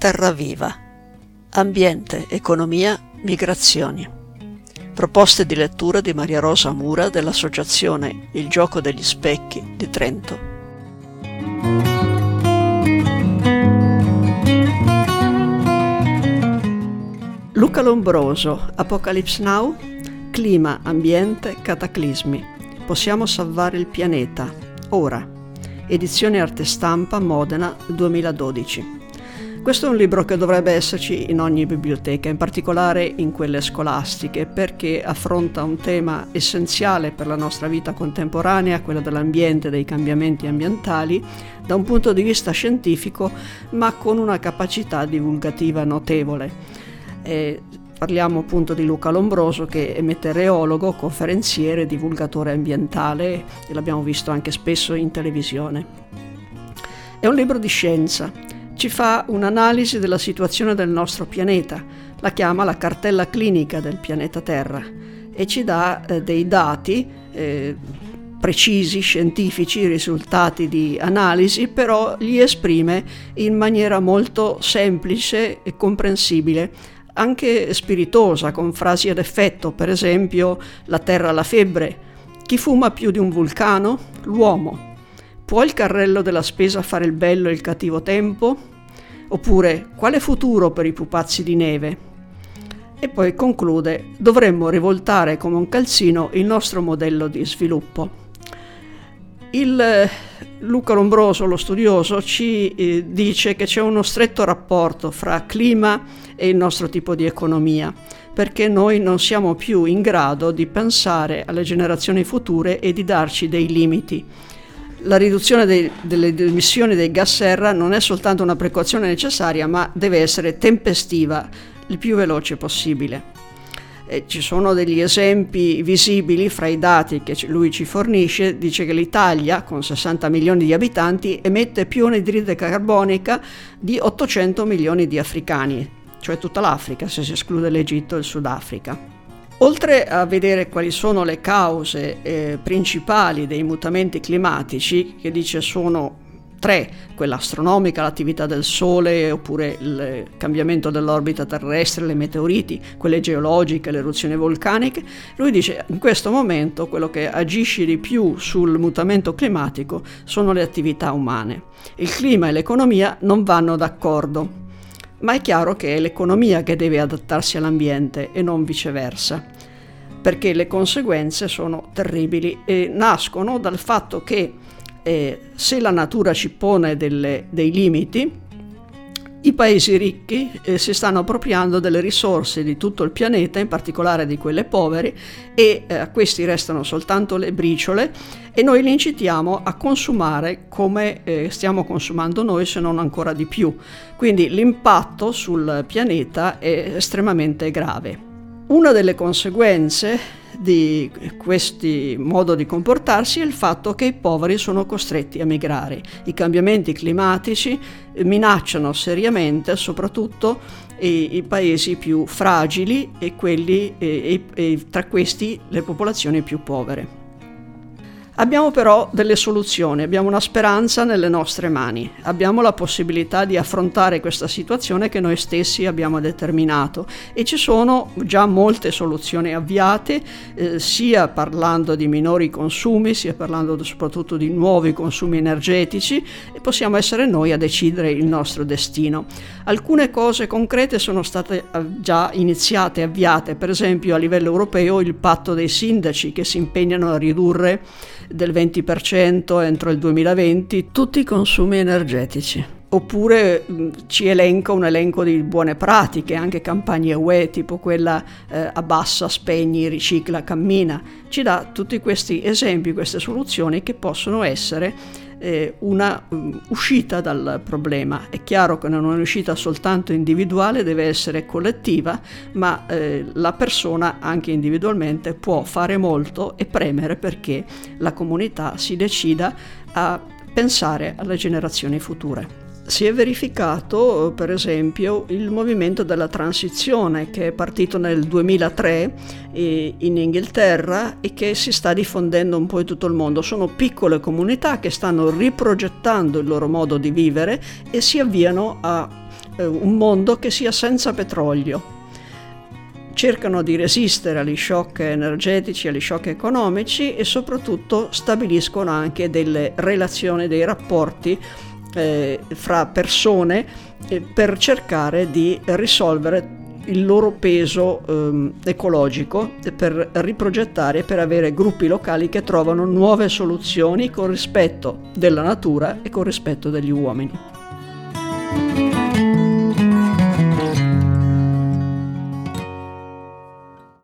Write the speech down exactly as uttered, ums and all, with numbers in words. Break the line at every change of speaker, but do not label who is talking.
Terra Viva. Ambiente, economia, migrazioni. Proposte di lettura di Maria Rosa Mura dell'associazione Il Gioco degli Specchi di Trento. Luca Lombroso, Apocalypse Now, clima, ambiente, cataclismi. Possiamo salvare il pianeta, ora. Edizione Arte Stampa, Modena, duemiladodici. Questo è un libro che dovrebbe esserci in ogni biblioteca, in particolare in quelle scolastiche, perché affronta un tema essenziale per la nostra vita contemporanea, quello dell'ambiente, dei cambiamenti ambientali, da un punto di vista scientifico, ma con una capacità divulgativa notevole. E parliamo appunto di Luca Lombroso, che è meteorologo, conferenziere, divulgatore ambientale, e l'abbiamo visto anche spesso in televisione. È un libro di scienza. Ci fa un'analisi della situazione del nostro pianeta, la chiama la cartella clinica del pianeta Terra e ci dà eh, dei dati eh, precisi, scientifici, risultati di analisi, però li esprime in maniera molto semplice e comprensibile, anche spiritosa, con frasi ad effetto, per esempio la Terra ha la febbre, chi fuma più di un vulcano? L'uomo. Può il carrello della spesa fare il bello e il cattivo tempo? Oppure, quale futuro per i pupazzi di neve? E poi conclude, dovremmo rivoltare come un calzino il nostro modello di sviluppo. Il eh, Luca Lombroso, lo studioso, ci eh, dice che c'è uno stretto rapporto fra clima e il nostro tipo di economia, perché noi non siamo più in grado di pensare alle generazioni future e di darci dei limiti. La riduzione dei, delle emissioni dei gas serra non è soltanto una precauzione necessaria, ma deve essere tempestiva, il più veloce possibile. E ci sono degli esempi visibili fra i dati che lui ci fornisce. Dice che l'Italia, con sessanta milioni di abitanti, emette più anidride carbonica di ottocento milioni di africani, cioè tutta l'Africa, se si esclude l'Egitto e il Sudafrica. Oltre a vedere quali sono le cause eh, principali dei mutamenti climatici, che dice sono tre, quella astronomica, l'attività del Sole, oppure il cambiamento dell'orbita terrestre, le meteoriti, quelle geologiche, le eruzioni vulcaniche, lui dice in questo momento quello che agisce di più sul mutamento climatico sono le attività umane. Il clima e l'economia non vanno d'accordo. Ma è chiaro che è l'economia che deve adattarsi all'ambiente e non viceversa, perché le conseguenze sono terribili e nascono dal fatto che eh, se la natura ci pone delle, dei limiti, i paesi ricchi eh, si stanno appropriando delle risorse di tutto il pianeta, in particolare di quelle povere, e eh, a questi restano soltanto le briciole e noi li incitiamo a consumare come eh, stiamo consumando noi, se non ancora di più. Quindi l'impatto sul pianeta è estremamente grave. Una delle conseguenze di questi modo di comportarsi è il fatto che i poveri sono costretti a migrare. I cambiamenti climatici minacciano seriamente soprattutto i, i paesi più fragili e quelli e, e, e tra questi le popolazioni più povere. Abbiamo però delle soluzioni, abbiamo una speranza nelle nostre mani, abbiamo la possibilità di affrontare questa situazione che noi stessi abbiamo determinato e ci sono già molte soluzioni avviate, eh, sia parlando di minori consumi, sia parlando soprattutto di nuovi consumi energetici, e possiamo essere noi a decidere il nostro destino. Alcune cose concrete sono state già iniziate, avviate, per esempio a livello europeo il patto dei sindaci che si impegnano a ridurre del venti per cento entro il duemilaventi tutti i consumi energetici. Oppure mh, ci elenca un elenco di buone pratiche, anche campagne U E tipo quella eh, abbassa, spegni, ricicla, cammina. Ci dà tutti questi esempi, queste soluzioni che possono essere eh, una um, uscita dal problema. È chiaro che non è un'uscita soltanto individuale, deve essere collettiva, ma eh, la persona anche individualmente può fare molto e premere perché la comunità si decida a pensare alle generazioni future. Si è verificato, per esempio, il movimento della transizione che è partito nel duemilatré in Inghilterra e che si sta diffondendo un po' in tutto il mondo. Sono piccole comunità che stanno riprogettando il loro modo di vivere e si avviano a eh, un mondo che sia senza petrolio. Cercano di resistere agli shock energetici, agli shock economici e soprattutto stabiliscono anche delle relazioni, dei rapporti eh, fra persone eh, per cercare di risolvere il loro peso ehm, ecologico, per riprogettare e per avere gruppi locali che trovano nuove soluzioni con rispetto della natura e con rispetto degli uomini.